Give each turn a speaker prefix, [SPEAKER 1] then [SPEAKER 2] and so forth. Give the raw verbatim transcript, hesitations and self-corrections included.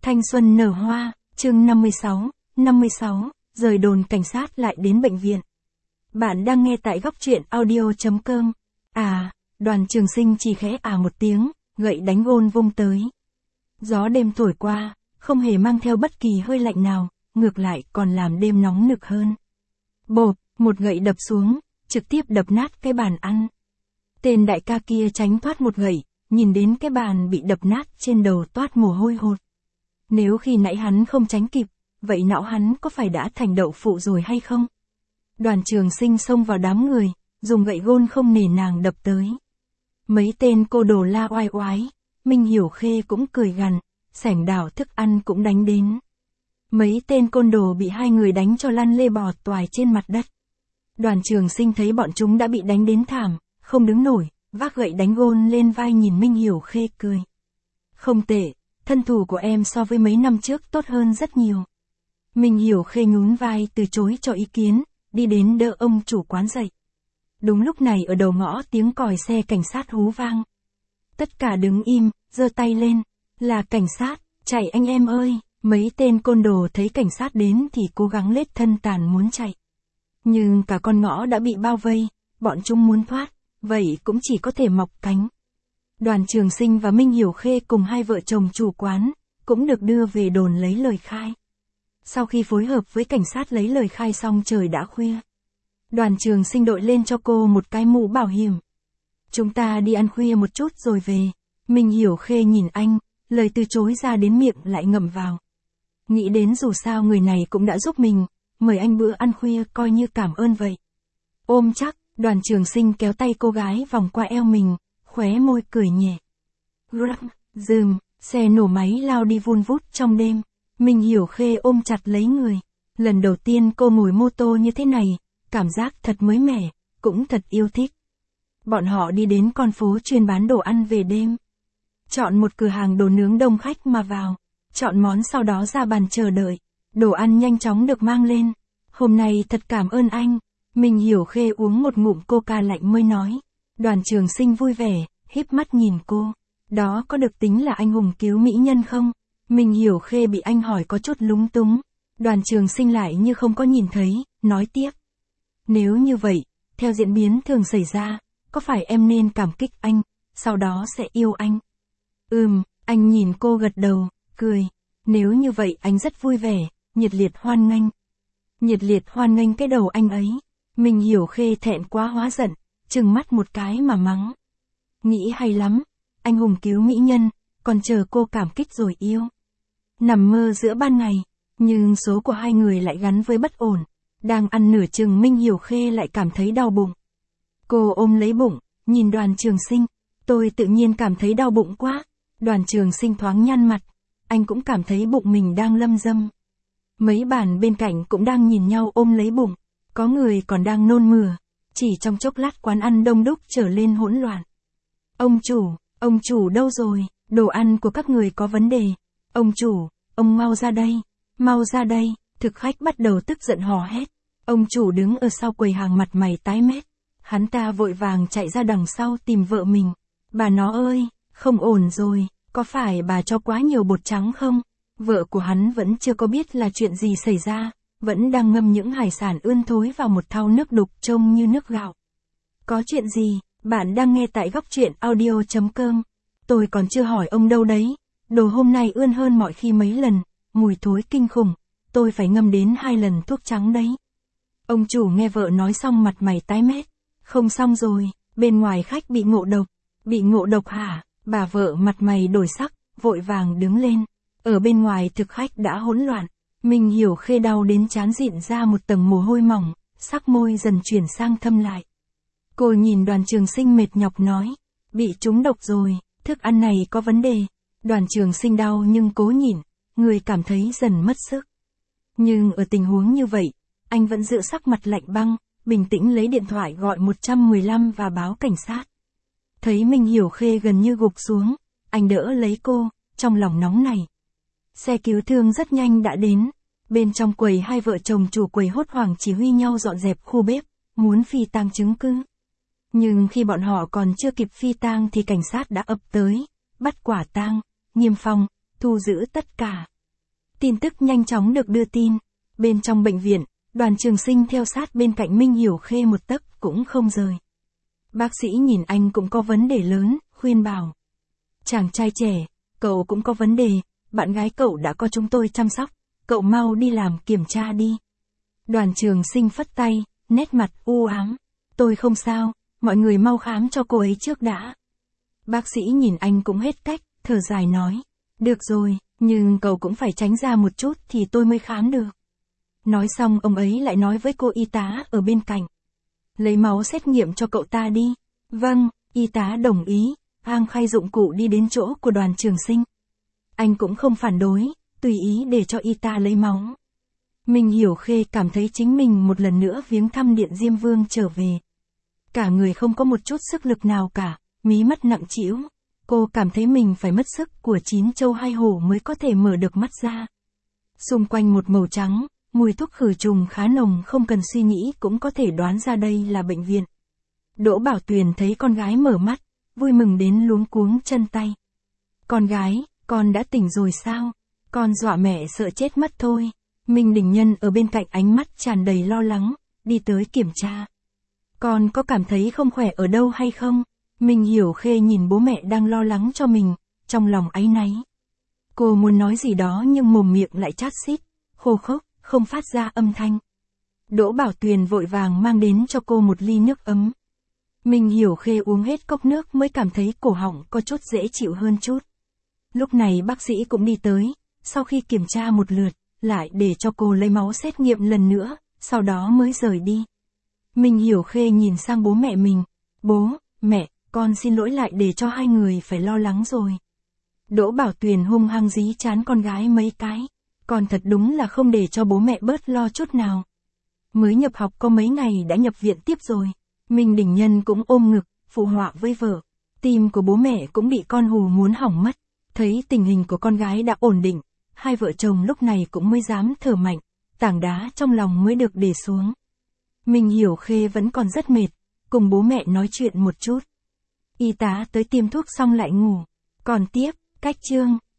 [SPEAKER 1] Thanh xuân nở hoa, chương năm mươi sáu, năm mươi sáu, rời đồn cảnh sát lại đến bệnh viện. Bạn đang nghe tại góc truyện audio.com. À, Đoàn Trường Sinh chỉ khẽ à một tiếng, gậy đánh gôn vung tới. Gió đêm thổi qua, không hề mang theo bất kỳ hơi lạnh nào, ngược lại còn làm đêm nóng nực hơn. Bộp, một gậy đập xuống, trực tiếp đập nát cái bàn ăn. Tên đại ca kia tránh thoát một gậy, nhìn đến cái bàn bị đập nát trên đầu toát mồ hôi hột. Nếu khi nãy hắn không tránh kịp, vậy não hắn có phải đã thành đậu phụ rồi hay không? Đoàn Trường Sinh xông vào đám người, dùng gậy gôn không nề nàng đập tới. Mấy tên cô đồ la oai oái, Minh Hiểu Khê cũng cười gằn, sảnh đảo thức ăn cũng đánh đến. Mấy tên côn đồ bị hai người đánh cho lăn lê bò toài trên mặt đất. Đoàn Trường Sinh thấy bọn chúng đã bị đánh đến thảm, không đứng nổi, vác gậy đánh gôn lên vai nhìn Minh Hiểu Khê cười. Không tệ, thân thủ của em so với mấy năm trước tốt hơn rất nhiều. Minh Hiểu Khê nhún vai từ chối cho ý kiến, đi đến đỡ ông chủ quán dậy. Đúng lúc này ở đầu ngõ tiếng còi xe cảnh sát hú vang. Tất cả đứng im, giơ tay lên, là cảnh sát, chạy anh em ơi. Mấy tên côn đồ thấy cảnh sát đến thì cố gắng lết thân tàn muốn chạy. Nhưng cả con ngõ đã bị bao vây, bọn chúng muốn thoát, vậy cũng chỉ có thể mọc cánh. Đoàn Trường Sinh và Minh Hiểu Khê cùng hai vợ chồng chủ quán, cũng được đưa về đồn lấy lời khai. Sau khi phối hợp với cảnh sát lấy lời khai xong trời đã khuya. Đoàn Trường Sinh đội lên cho cô một cái mũ bảo hiểm. Chúng ta đi ăn khuya một chút rồi về. Minh Hiểu Khê nhìn anh, lời từ chối ra đến miệng lại ngậm vào. Nghĩ đến dù sao người này cũng đã giúp mình, mời anh bữa ăn khuya coi như cảm ơn vậy. Ôm chắc, Đoàn Trường Sinh kéo tay cô gái vòng qua eo mình, khóe môi cười nhẹ. Rắc, dùm, xe nổ máy lao đi vun vút trong đêm. Minh Hiểu Khê ôm chặt lấy người. Lần đầu tiên cô ngồi mô tô như thế này, cảm giác thật mới mẻ, cũng thật yêu thích. Bọn họ đi đến con phố chuyên bán đồ ăn về đêm. Chọn một cửa hàng đồ nướng đông khách mà vào. Chọn món sau đó ra bàn chờ đợi. Đồ ăn nhanh chóng được mang lên. Hôm nay thật cảm ơn anh. Minh Hiểu Khê uống một ngụm coca lạnh mới nói. Đoàn Trường Sinh vui vẻ, híp mắt nhìn cô. Đó có được tính là anh hùng cứu mỹ nhân không? Minh Hiểu Khê bị anh hỏi có chút lúng túng. Đoàn Trường Sinh lại như không có nhìn thấy, nói tiếp. Nếu như vậy, theo diễn biến thường xảy ra, có phải em nên cảm kích anh, sau đó sẽ yêu anh? Ừm, anh nhìn cô gật đầu, cười. Nếu như vậy anh rất vui vẻ, nhiệt liệt hoan nghênh. Nhiệt liệt hoan nghênh cái đầu anh ấy. Minh Hiểu Khê thẹn quá hóa giận, trừng mắt một cái mà mắng. Nghĩ hay lắm, anh hùng cứu mỹ nhân, còn chờ cô cảm kích rồi yêu. Nằm mơ giữa ban ngày, nhưng số của hai người lại gắn với bất ổn. Đang ăn nửa chừng Minh Hiểu Khê lại cảm thấy đau bụng. Cô ôm lấy bụng, nhìn Đoàn Trường Sinh. Tôi tự nhiên cảm thấy đau bụng quá. Đoàn Trường Sinh thoáng nhăn mặt. Anh cũng cảm thấy bụng mình đang lâm dâm. Mấy bàn bên cạnh cũng đang nhìn nhau ôm lấy bụng. Có người còn đang nôn mửa. Chỉ trong chốc lát quán ăn đông đúc trở lên hỗn loạn. Ông chủ, ông chủ đâu rồi? Đồ ăn của các người có vấn đề. Ông chủ, ông mau ra đây, mau ra đây. Thực khách bắt đầu tức giận hò hét. Ông chủ đứng ở sau quầy hàng mặt mày tái mét. Hắn ta vội vàng chạy ra đằng sau tìm vợ mình. Bà nó ơi, không ổn rồi, có phải bà cho quá nhiều bột trắng không? Vợ của hắn vẫn chưa có biết là chuyện gì xảy ra, vẫn đang ngâm những hải sản ươn thối vào một thau nước đục trông như nước gạo. Có chuyện gì? Bạn đang nghe tại góc truyện audio.com. Tôi còn chưa hỏi ông đâu đấy. Đồ hôm nay ươn hơn mọi khi mấy lần, mùi thối kinh khủng. Tôi phải ngâm đến hai lần thuốc trắng đấy. Ông chủ nghe vợ nói xong mặt mày tái mét. Không xong rồi, bên ngoài khách bị ngộ độc. Bị ngộ độc hả? Bà vợ mặt mày đổi sắc, vội vàng đứng lên. Ở bên ngoài thực khách đã hỗn loạn. Minh Hiểu Khê đau đến trán dịn ra một tầng mồ hôi mỏng, sắc môi dần chuyển sang thâm lại. Cô nhìn Đoàn Trường Sinh mệt nhọc nói. Bị trúng độc rồi, thức ăn này có vấn đề. Đoàn Trường Sinh đau nhưng cố nhịn, người cảm thấy dần mất sức. Nhưng ở tình huống như vậy, anh vẫn giữ sắc mặt lạnh băng, bình tĩnh lấy điện thoại gọi một một năm và báo cảnh sát. Thấy Minh Hiểu Khê gần như gục xuống, anh đỡ lấy cô, trong lòng nóng này. Xe cứu thương rất nhanh đã đến. Bên trong quầy hai vợ chồng chủ quầy hốt hoảng chỉ huy nhau dọn dẹp khu bếp, muốn phi tang chứng cứ. Nhưng khi bọn họ còn chưa kịp phi tang thì cảnh sát đã ập tới, bắt quả tang, niêm phong, thu giữ tất cả. Tin tức nhanh chóng được đưa tin. Bên trong bệnh viện, Đoàn Trường Sinh theo sát bên cạnh Minh Hiểu Khê một tấc cũng không rời. Bác sĩ nhìn anh cũng có vấn đề lớn, khuyên bảo. Chàng trai trẻ, cậu cũng có vấn đề, bạn gái cậu đã có chúng tôi chăm sóc, cậu mau đi làm kiểm tra đi. Đoàn Trường Sinh phất tay, nét mặt u ám. Tôi không sao, mọi người mau khám cho cô ấy trước đã. Bác sĩ nhìn anh cũng hết cách, thở dài nói. Được rồi, nhưng cậu cũng phải tránh ra một chút thì tôi mới khám được. Nói xong ông ấy lại nói với cô y tá ở bên cạnh. Lấy máu xét nghiệm cho cậu ta đi. Vâng, y tá đồng ý, Ang khay dụng cụ đi đến chỗ của Đoàn Trường Sinh. Anh cũng không phản đối, tùy ý để cho y tá lấy máu. Minh Hiểu Khê cảm thấy chính mình một lần nữa viếng thăm Điện Diêm Vương trở về. Cả người không có một chút sức lực nào cả, mí mắt nặng trĩu. Cô cảm thấy mình phải mất sức của chín châu hai hổ mới có thể mở được mắt ra. Xung quanh một màu trắng, mùi thuốc khử trùng khá nồng, không cần suy nghĩ cũng có thể đoán ra đây là bệnh viện. Đỗ Bảo Tuyền thấy con gái mở mắt, vui mừng đến luống cuống chân tay. Con gái, con đã tỉnh rồi sao? Con dọa mẹ sợ chết mất thôi. Minh Đình Nhân ở bên cạnh ánh mắt tràn đầy lo lắng, đi tới kiểm tra. Con có cảm thấy không khỏe ở đâu hay không? Minh Hiểu Khê nhìn bố mẹ đang lo lắng cho mình, trong lòng áy náy. Cô muốn nói gì đó nhưng mồm miệng lại chát xít, khô khốc, không phát ra âm thanh. Đỗ Bảo Tuyền vội vàng mang đến cho cô một ly nước ấm. Minh Hiểu Khê uống hết cốc nước mới cảm thấy cổ họng có chút dễ chịu hơn chút. Lúc này bác sĩ cũng đi tới, sau khi kiểm tra một lượt, lại để cho cô lấy máu xét nghiệm lần nữa, sau đó mới rời đi. Minh Hiểu Khê nhìn sang bố mẹ mình. Bố, mẹ, con xin lỗi lại để cho hai người phải lo lắng rồi. Đỗ Bảo Tuyền hung hăng dí chán con gái mấy cái. Con thật đúng là không để cho bố mẹ bớt lo chút nào. Mới nhập học có mấy ngày đã nhập viện tiếp rồi. Minh Đình Nhân cũng ôm ngực, phụ họa với vợ. Tim của bố mẹ cũng bị con hù muốn hỏng mất. Thấy tình hình của con gái đã ổn định, hai vợ chồng lúc này cũng mới dám thở mạnh, tảng đá trong lòng mới được để xuống. Minh Hiểu Khê vẫn còn rất mệt, cùng bố mẹ nói chuyện một chút. Y tá tới tiêm thuốc xong lại ngủ. Còn tiếp, cách chương.